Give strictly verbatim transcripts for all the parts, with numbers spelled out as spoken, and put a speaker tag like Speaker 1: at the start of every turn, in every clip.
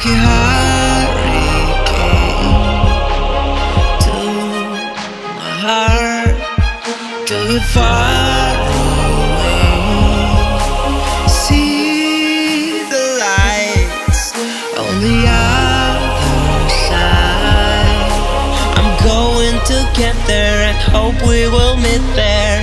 Speaker 1: like a hurricane to my heart, to be far away. See the lights on the other side. I'm going to get there and hope we will meet there.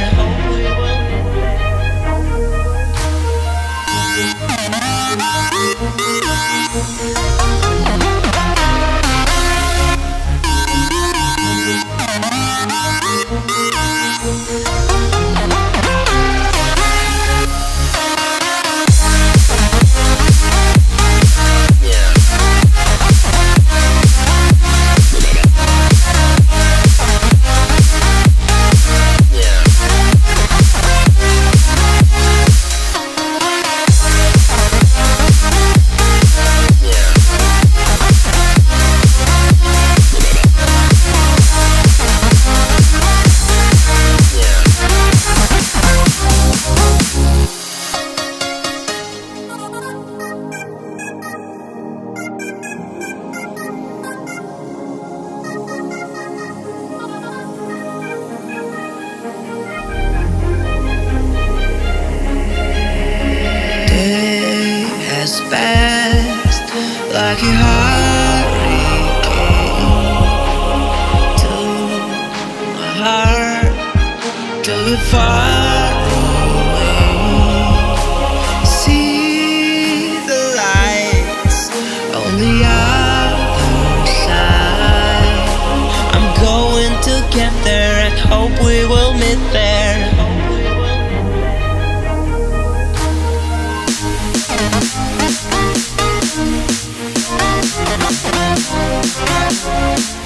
Speaker 1: Fast like a hurricane to my heart, to be far away. See the lights on the other side. I'm going to get there and hope we will meet there. We'll be right back.